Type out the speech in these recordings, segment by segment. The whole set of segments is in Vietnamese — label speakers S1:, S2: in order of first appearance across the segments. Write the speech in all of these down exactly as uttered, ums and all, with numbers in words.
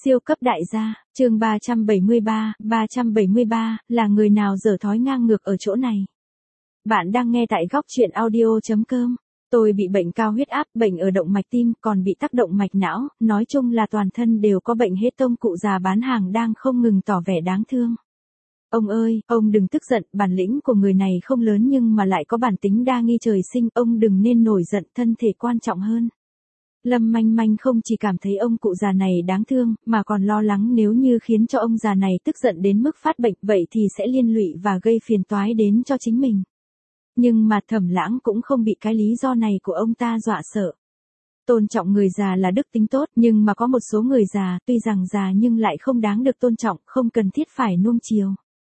S1: Siêu cấp đại gia, chương ba trăm bảy mươi ba, ba trăm bảy mươi ba, là người nào dở thói ngang ngược ở chỗ này. Bạn đang nghe tại góc truyện audio chấm com. Tôi bị bệnh cao huyết áp, bệnh ở động mạch tim, còn bị tác động mạch não, nói chung là toàn thân đều có bệnh hết. Ông cụ già bán hàng đang không ngừng tỏ vẻ đáng thương. Ông ơi, ông đừng tức giận, bản lĩnh của người này không lớn nhưng mà lại có bản tính đa nghi trời sinh, ông đừng nên nổi giận, thân thể quan trọng hơn. Lâm Manh Manh không chỉ cảm thấy ông cụ già này đáng thương, mà còn lo lắng nếu như khiến cho ông già này tức giận đến mức phát bệnh, vậy thì sẽ liên lụy và gây phiền toái đến cho chính mình. Nhưng mà Thẩm Lãng cũng không bị cái lý do này của ông ta dọa sợ. Tôn trọng người già là đức tính tốt, nhưng mà có một số người già, tuy rằng già nhưng lại không đáng được tôn trọng, không cần thiết phải nuông chiều.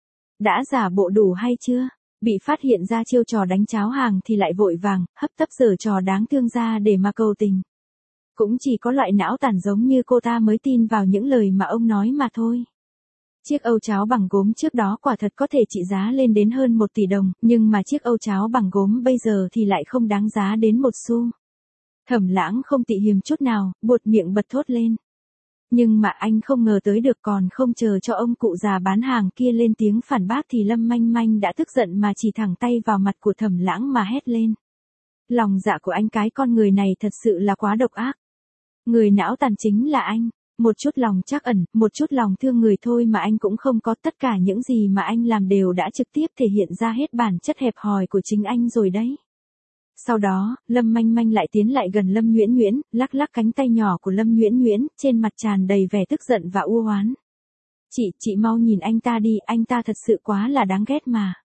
S1: Đã giả bộ đủ hay chưa? Bị phát hiện ra chiêu trò đánh cháo hàng thì lại vội vàng, hấp tấp giở trò đáng thương ra để mà cầu tình. Cũng chỉ có loại não tàn giống như cô ta mới tin vào những lời mà ông nói mà thôi. Chiếc âu cháo bằng gốm trước đó quả thật có thể trị giá lên đến hơn một tỷ đồng, nhưng mà chiếc âu cháo bằng gốm bây giờ thì lại không đáng giá đến một xu. Thẩm Lãng không tị hiềm chút nào, buột miệng bật thốt lên. Nhưng mà anh không ngờ tới được, còn không chờ cho ông cụ già bán hàng kia lên tiếng phản bác thì Lâm Manh Manh đã tức giận mà chỉ thẳng tay vào mặt của Thẩm Lãng mà hét lên. Lòng dạ của anh cái con người này thật sự là quá độc ác. Người não tàn chính là anh, một chút lòng trắc ẩn, một chút lòng thương người thôi mà anh cũng không có, tất cả những gì mà anh làm đều đã trực tiếp thể hiện ra hết bản chất hẹp hòi của chính anh rồi đấy. Sau đó, Lâm Manh Manh lại tiến lại gần Lâm Nhuyễn Nhuyễn, lắc lắc cánh tay nhỏ của Lâm Nhuyễn Nhuyễn, trên mặt tràn đầy vẻ tức giận và u oán. Chị, chị mau nhìn anh ta đi, anh ta thật sự quá là đáng ghét mà.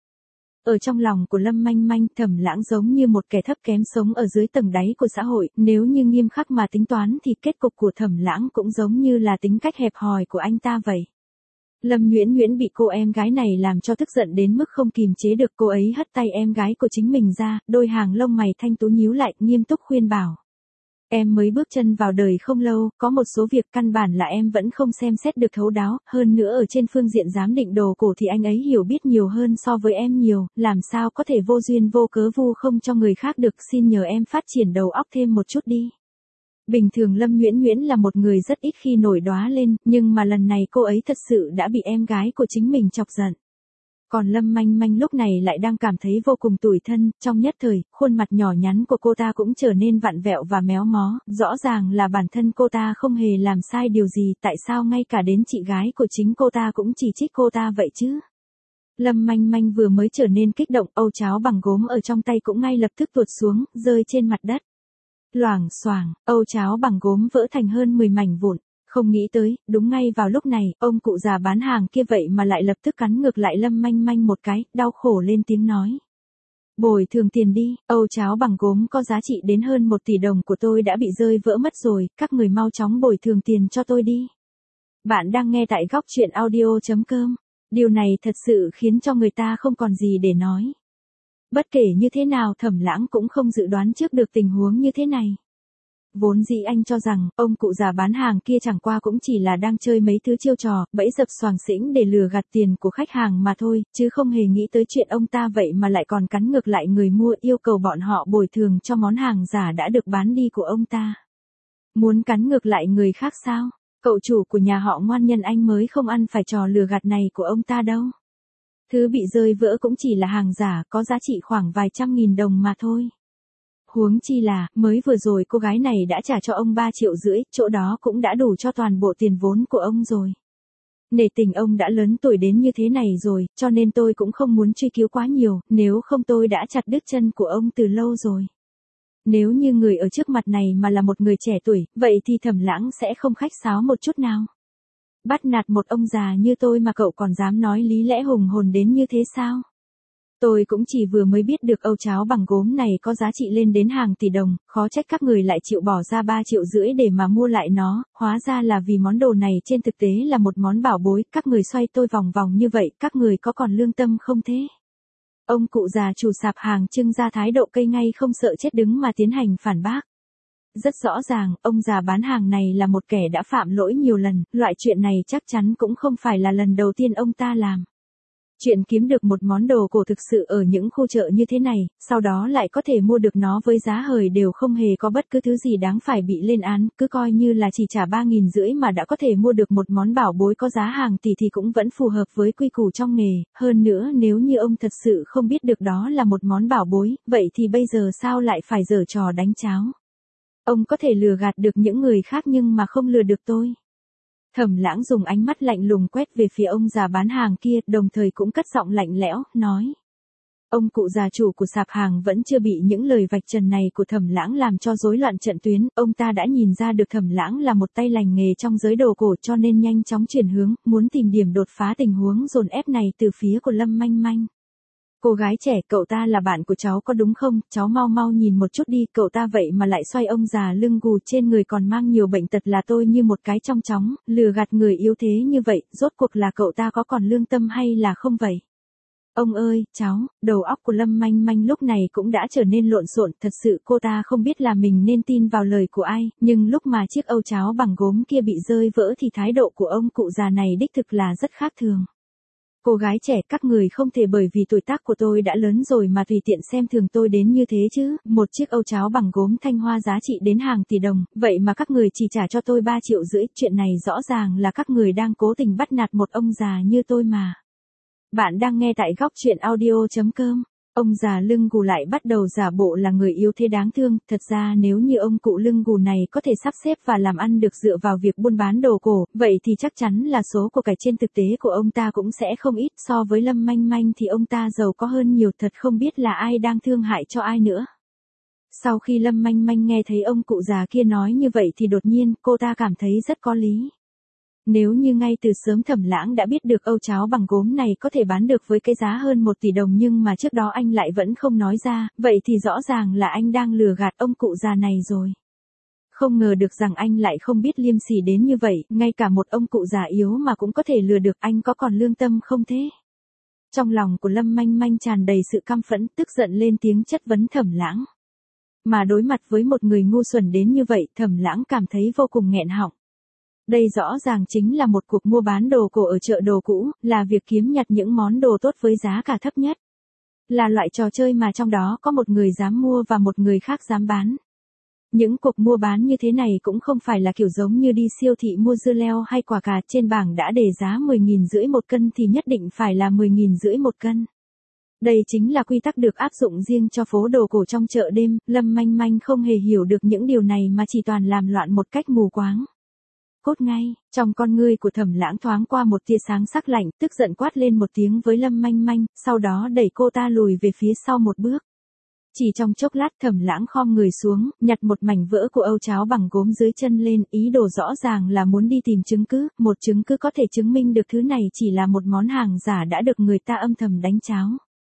S1: Ở trong lòng của Lâm Manh Manh, Thẩm Lãng giống như một kẻ thấp kém sống ở dưới tầng đáy của xã hội, nếu như nghiêm khắc mà tính toán thì kết cục của Thẩm Lãng cũng giống như là tính cách hẹp hòi của anh ta vậy. Lâm Nhuyễn Nhuyễn bị cô em gái này làm cho tức giận đến mức không kìm chế được, cô ấy hất tay em gái của chính mình ra, đôi hàng lông mày thanh tú nhíu lại, nghiêm túc khuyên bảo. Em mới bước chân vào đời không lâu, có một số việc căn bản là em vẫn không xem xét được thấu đáo, hơn nữa ở trên phương diện giám định đồ cổ thì anh ấy hiểu biết nhiều hơn so với em nhiều, làm sao có thể vô duyên vô cớ vu không cho người khác được, xin nhờ em phát triển đầu óc thêm một chút đi. Bình thường Lâm Nhuyễn Nhuyễn là một người rất ít khi nổi đoá lên, nhưng mà lần này cô ấy thật sự đã bị em gái của chính mình chọc giận. Còn Lâm Manh Manh lúc này lại đang cảm thấy vô cùng tủi thân, trong nhất thời, khuôn mặt nhỏ nhắn của cô ta cũng trở nên vặn vẹo và méo mó, rõ ràng là bản thân cô ta không hề làm sai điều gì, tại sao ngay cả đến chị gái của chính cô ta cũng chỉ trích cô ta vậy chứ? Lâm Manh Manh vừa mới trở nên kích động, âu cháo bằng gốm ở trong tay cũng ngay lập tức tuột xuống, rơi trên mặt đất. Loảng xoảng, âu cháo bằng gốm vỡ thành hơn mười mảnh vụn. Không nghĩ tới, đúng ngay vào lúc này, ông cụ già bán hàng kia vậy mà lại lập tức cắn ngược lại Lâm Manh Manh một cái, đau khổ lên tiếng nói. Bồi thường tiền đi, âu cháo bằng gốm có giá trị đến hơn một tỷ đồng của tôi đã bị rơi vỡ mất rồi, các người mau chóng bồi thường tiền cho tôi đi. Bạn đang nghe tại góc truyện audio chấm com. Điều này thật sự khiến cho người ta không còn gì để nói. Bất kể như thế nào Thẩm Lãng cũng không dự đoán trước được tình huống như thế này. Vốn dĩ anh cho rằng, ông cụ già bán hàng kia chẳng qua cũng chỉ là đang chơi mấy thứ chiêu trò, bẫy dập xoàng xĩnh để lừa gạt tiền của khách hàng mà thôi, chứ không hề nghĩ tới chuyện ông ta vậy mà lại còn cắn ngược lại người mua, yêu cầu bọn họ bồi thường cho món hàng giả đã được bán đi của ông ta. Muốn cắn ngược lại người khác sao? Cậu chủ của nhà họ ngoan nhân anh mới không ăn phải trò lừa gạt này của ông ta đâu. Thứ bị rơi vỡ cũng chỉ là hàng giả, có giá trị khoảng vài trăm nghìn đồng mà thôi. Huống chi là, mới vừa rồi cô gái này đã trả cho ông ba triệu rưỡi, chỗ đó cũng đã đủ cho toàn bộ tiền vốn của ông rồi. Nể tình ông đã lớn tuổi đến như thế này rồi, cho nên tôi cũng không muốn truy cứu quá nhiều, nếu không tôi đã chặt đứt chân của ông từ lâu rồi. Nếu như người ở trước mặt này mà là một người trẻ tuổi, vậy thì Thẩm Lãng sẽ không khách sáo một chút nào. Bắt nạt một ông già như tôi mà cậu còn dám nói lý lẽ hùng hồn đến như thế sao? Tôi cũng chỉ vừa mới biết được âu cháo bằng gốm này có giá trị lên đến hàng tỷ đồng, khó trách các người lại chịu bỏ ra ba triệu rưỡi để mà mua lại nó, hóa ra là vì món đồ này trên thực tế là một món bảo bối, các người xoay tôi vòng vòng như vậy, các người có còn lương tâm không thế? Ông cụ già chủ sạp hàng trưng ra thái độ cây ngay không sợ chết đứng mà tiến hành phản bác. Rất rõ ràng, ông già bán hàng này là một kẻ đã phạm lỗi nhiều lần, loại chuyện này chắc chắn cũng không phải là lần đầu tiên ông ta làm. Chuyện kiếm được một món đồ cổ thực sự ở những khu chợ như thế này, sau đó lại có thể mua được nó với giá hời đều không hề có bất cứ thứ gì đáng phải bị lên án, cứ coi như là chỉ trả ba nghìn rưỡi mà đã có thể mua được một món bảo bối có giá hàng tỷ thì cũng vẫn phù hợp với quy củ trong nghề, hơn nữa nếu như ông thật sự không biết được đó là một món bảo bối, vậy thì bây giờ sao lại phải giở trò đánh cháo? Ông có thể lừa gạt được những người khác nhưng mà không lừa được tôi. Thẩm Lãng dùng ánh mắt lạnh lùng quét về phía ông già bán hàng kia, đồng thời cũng cất giọng lạnh lẽo, nói. Ông cụ già chủ của sạp hàng vẫn chưa bị những lời vạch trần này của Thẩm Lãng làm cho rối loạn trận tuyến, ông ta đã nhìn ra được Thẩm Lãng là một tay lành nghề trong giới đồ cổ cho nên nhanh chóng chuyển hướng, muốn tìm điểm đột phá tình huống dồn ép này từ phía của Lâm Manh Manh. Cô gái trẻ, cậu ta là bạn của cháu có đúng không? Cháu mau mau nhìn một chút đi, cậu ta vậy mà lại xoay ông già lưng gù trên người còn mang nhiều bệnh tật là tôi như một cái trong chóng, lừa gạt người yếu thế như vậy, rốt cuộc là cậu ta có còn lương tâm hay là không vậy? Ông ơi, cháu, đầu óc của Lâm Manh Manh lúc này cũng đã trở nên lộn xộn, thật sự cô ta không biết là mình nên tin vào lời của ai, nhưng lúc mà chiếc âu cháo bằng gốm kia bị rơi vỡ thì thái độ của ông cụ già này đích thực là rất khác thường. Cô gái trẻ, các người không thể bởi vì tuổi tác của tôi đã lớn rồi mà tùy tiện xem thường tôi đến như thế chứ, một chiếc âu cháo bằng gốm Thanh Hoa giá trị đến hàng tỷ đồng, vậy mà các người chỉ trả cho tôi ba triệu rưỡi, chuyện này rõ ràng là các người đang cố tình bắt nạt một ông già như tôi mà. Bạn đang nghe tại góc truyện audio chấm com. Ông già lưng gù lại bắt đầu giả bộ là người yếu thế đáng thương, thật ra nếu như ông cụ lưng gù này có thể sắp xếp và làm ăn được dựa vào việc buôn bán đồ cổ, vậy thì chắc chắn là số của cải trên thực tế của ông ta cũng sẽ không ít, so với Lâm Manh Manh thì ông ta giàu có hơn nhiều, thật không biết là ai đang thương hại cho ai nữa. Sau khi Lâm Manh Manh nghe thấy ông cụ già kia nói như vậy thì đột nhiên cô ta cảm thấy rất có lý. Nếu như ngay từ sớm Thẩm Lãng đã biết được âu cháo bằng gốm này có thể bán được với cái giá hơn một tỷ đồng nhưng mà trước đó anh lại vẫn không nói ra, vậy thì rõ ràng là anh đang lừa gạt ông cụ già này rồi. Không ngờ được rằng anh lại không biết liêm sỉ đến như vậy, ngay cả một ông cụ già yếu mà cũng có thể lừa được, anh có còn lương tâm không thế? Trong lòng của Lâm Manh Manh tràn đầy sự căm phẫn, tức giận lên tiếng chất vấn Thẩm Lãng. Mà đối mặt với một người ngu xuẩn đến như vậy, Thẩm Lãng cảm thấy vô cùng nghẹn họng. Đây rõ ràng chính là một cuộc mua bán đồ cổ ở chợ đồ cũ, là việc kiếm nhặt những món đồ tốt với giá cả thấp nhất. Là loại trò chơi mà trong đó có một người dám mua và một người khác dám bán. Những cuộc mua bán như thế này cũng không phải là kiểu giống như đi siêu thị mua dưa leo hay quả cà, trên bảng đã đề giá mười nghìn rưỡi một cân thì nhất định phải là mười nghìn rưỡi một cân. Đây chính là quy tắc được áp dụng riêng cho phố đồ cổ trong chợ đêm, Lâm Manh Manh không hề hiểu được những điều này mà chỉ toàn làm loạn một cách mù quáng. Cốt ngay, trong con ngươi của Thẩm Lãng thoáng qua một tia sáng sắc lạnh, tức giận quát lên một tiếng với Lâm Manh Manh, sau đó đẩy cô ta lùi về phía sau một bước. Chỉ trong chốc lát Thẩm Lãng khom người xuống, nhặt một mảnh vỡ của âu cháo bằng gốm dưới chân lên, ý đồ rõ ràng là muốn đi tìm chứng cứ, một chứng cứ có thể chứng minh được thứ này chỉ là một món hàng giả đã được người ta âm thầm đánh cháo.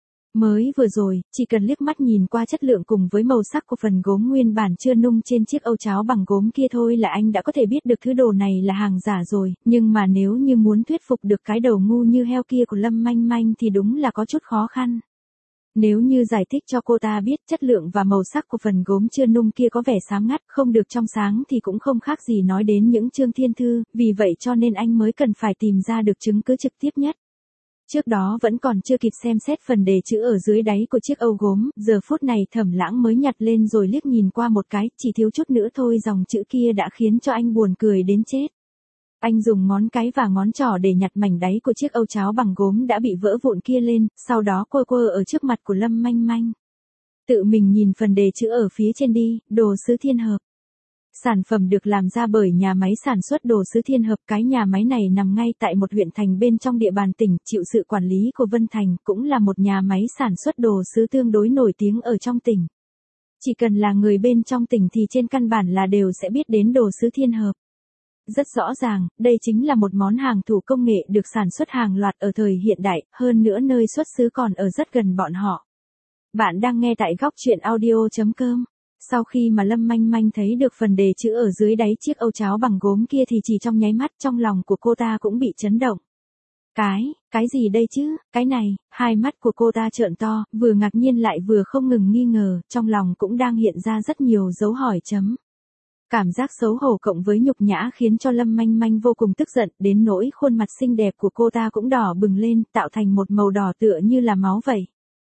S1: Mới vừa rồi, chỉ cần liếc mắt nhìn qua chất lượng cùng với màu sắc của phần gốm nguyên bản chưa nung trên chiếc âu cháo bằng gốm kia thôi là anh đã có thể biết được thứ đồ này là hàng giả rồi, nhưng mà nếu như muốn thuyết phục được cái đầu ngu như heo kia của Lâm Manh Manh thì đúng là có chút khó khăn. Nếu như giải thích cho cô ta biết chất lượng và màu sắc của phần gốm chưa nung kia có vẻ xám ngắt, không được trong sáng thì cũng không khác gì nói đến những chương thiên thư, vì vậy cho nên anh mới cần phải tìm ra được chứng cứ trực tiếp nhất. Trước đó vẫn còn chưa kịp xem xét phần đề chữ ở dưới đáy của chiếc âu gốm, giờ phút này Thẩm Lãng mới nhặt lên rồi liếc nhìn qua một cái, chỉ thiếu chút nữa thôi dòng chữ kia đã khiến cho anh buồn cười đến chết. Anh dùng ngón cái và ngón trỏ để nhặt mảnh đáy của chiếc âu cháo bằng gốm đã bị vỡ vụn kia lên, sau đó quơ quơ ở trước mặt của Lâm Manh Manh. Tự mình nhìn phần đề chữ ở phía trên đi, đồ sứ Thiên Hợp. Sản phẩm được làm ra bởi nhà máy sản xuất đồ sứ Thiên Hợp, cái nhà máy này nằm ngay tại một huyện thành bên trong địa bàn tỉnh, chịu sự quản lý của Vân Thành, cũng là một nhà máy sản xuất đồ sứ tương đối nổi tiếng ở trong tỉnh. Chỉ cần là người bên trong tỉnh thì trên căn bản là đều sẽ biết đến đồ sứ Thiên Hợp. Rất rõ ràng, đây chính là một món hàng thủ công nghệ được sản xuất hàng loạt ở thời hiện đại, hơn nữa nơi xuất xứ còn ở rất gần bọn họ. Bạn đang nghe tại góc truyện audio chấm com. Sau khi mà Lâm Manh Manh thấy được phần đề chữ ở dưới đáy chiếc âu cháo bằng gốm kia thì chỉ trong nháy mắt trong lòng của cô ta cũng bị chấn động. Cái, cái gì đây chứ, cái này, hai mắt của cô ta trợn to, vừa ngạc nhiên lại vừa không ngừng nghi ngờ, trong lòng cũng đang hiện ra rất nhiều dấu hỏi chấm. Cảm giác xấu hổ cộng với nhục nhã khiến cho Lâm Manh Manh vô cùng tức giận, đến nỗi khuôn mặt xinh đẹp của cô ta cũng đỏ bừng lên, tạo thành một màu đỏ tựa như là máu vậy.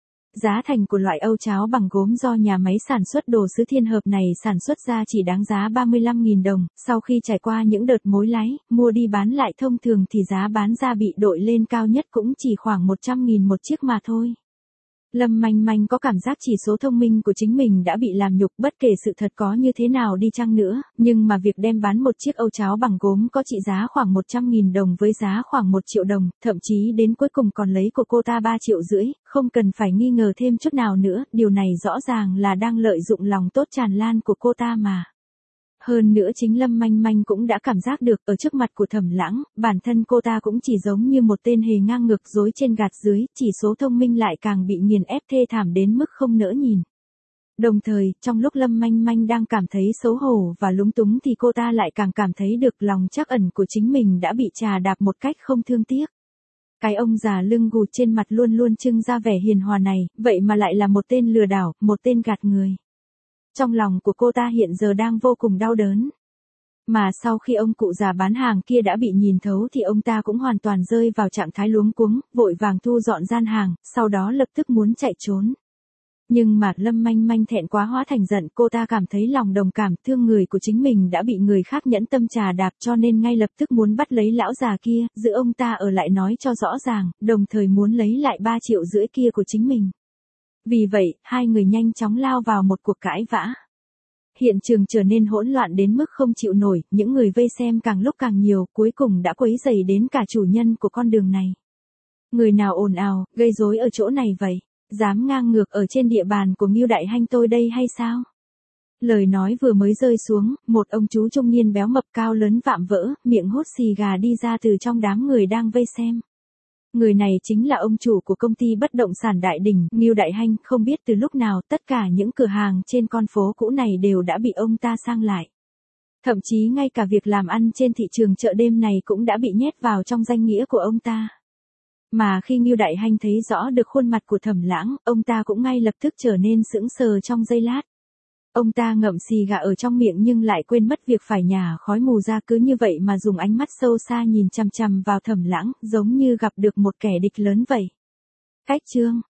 S1: Giá thành của loại âu cháo bằng gốm do nhà máy sản xuất đồ sứ Thiên Hợp này sản xuất ra chỉ đáng giá ba mươi lăm nghìn đồng, sau khi trải qua những đợt mối lái, mua đi bán lại thông thường thì giá bán ra bị đội lên cao nhất cũng chỉ khoảng một trăm nghìn một chiếc mà thôi. Lâm Manh Manh có cảm giác chỉ số thông minh của chính mình đã bị làm nhục, bất kể sự thật có như thế nào đi chăng nữa, nhưng mà việc đem bán một chiếc âu cháo bằng gốm có trị giá khoảng một trăm nghìn đồng với giá khoảng một triệu đồng, thậm chí đến cuối cùng còn lấy của cô ta ba triệu rưỡi, không cần phải nghi ngờ thêm chút nào nữa, điều này rõ ràng là đang lợi dụng lòng tốt tràn lan của cô ta mà. Hơn nữa chính Lâm Manh Manh cũng đã cảm giác được ở trước mặt của Thẩm Lãng, bản thân cô ta cũng chỉ giống như một tên hề ngang ngược dối trên gạt dưới, chỉ số thông minh lại càng bị nghiền ép thê thảm đến mức không nỡ nhìn. Đồng thời, trong lúc Lâm Manh Manh đang cảm thấy xấu hổ và lúng túng thì cô ta lại càng cảm thấy được lòng trắc ẩn của chính mình đã bị trà đạp một cách không thương tiếc. Cái ông già lưng gù trên mặt luôn luôn trưng ra vẻ hiền hòa này, vậy mà lại là một tên lừa đảo, một tên gạt người. Trong lòng của cô ta hiện giờ đang vô cùng đau đớn. Mà sau khi ông cụ già bán hàng kia đã bị nhìn thấu thì ông ta cũng hoàn toàn rơi vào trạng thái luống cuống, vội vàng thu dọn gian hàng, sau đó lập tức muốn chạy trốn. Nhưng mà Lâm Manh Manh thẹn quá hóa thành giận, cô ta cảm thấy lòng đồng cảm thương người của chính mình đã bị người khác nhẫn tâm trà đạp, cho nên ngay lập tức muốn bắt lấy lão già kia, giữ ông ta ở lại nói cho rõ ràng, đồng thời muốn lấy lại ba triệu rưỡi kia của chính mình. Vì vậy, hai người nhanh chóng lao vào một cuộc cãi vã. Hiện trường trở nên hỗn loạn đến mức không chịu nổi, những người vây xem càng lúc càng nhiều, cuối cùng đã quấy rầy đến cả chủ nhân của con đường này. Người nào ồn ào, gây rối ở chỗ này vậy? Dám ngang ngược ở trên địa bàn của Ngưu Đại Hanh tôi đây hay sao? Lời nói vừa mới rơi xuống, một ông chú trung niên béo mập cao lớn vạm vỡ, miệng hút xì gà đi ra từ trong đám người đang vây xem. Người này chính là ông chủ của công ty bất động sản Đại Đình, Ngưu Đại Hanh, không biết từ lúc nào tất cả những cửa hàng trên con phố cũ này đều đã bị ông ta sang lại. Thậm chí ngay cả việc làm ăn trên thị trường chợ đêm này cũng đã bị nhét vào trong danh nghĩa của ông ta. Mà khi Ngưu Đại Hanh thấy rõ được khuôn mặt của Thẩm Lãng, ông ta cũng ngay lập tức trở nên sững sờ trong giây lát. Ông ta ngậm xì gà ở trong miệng nhưng lại quên mất việc phải nhả khói mù ra, cứ như vậy mà dùng ánh mắt sâu xa nhìn chằm chằm vào Thẩm Lãng, giống như gặp được một kẻ địch lớn vậy. Cách chương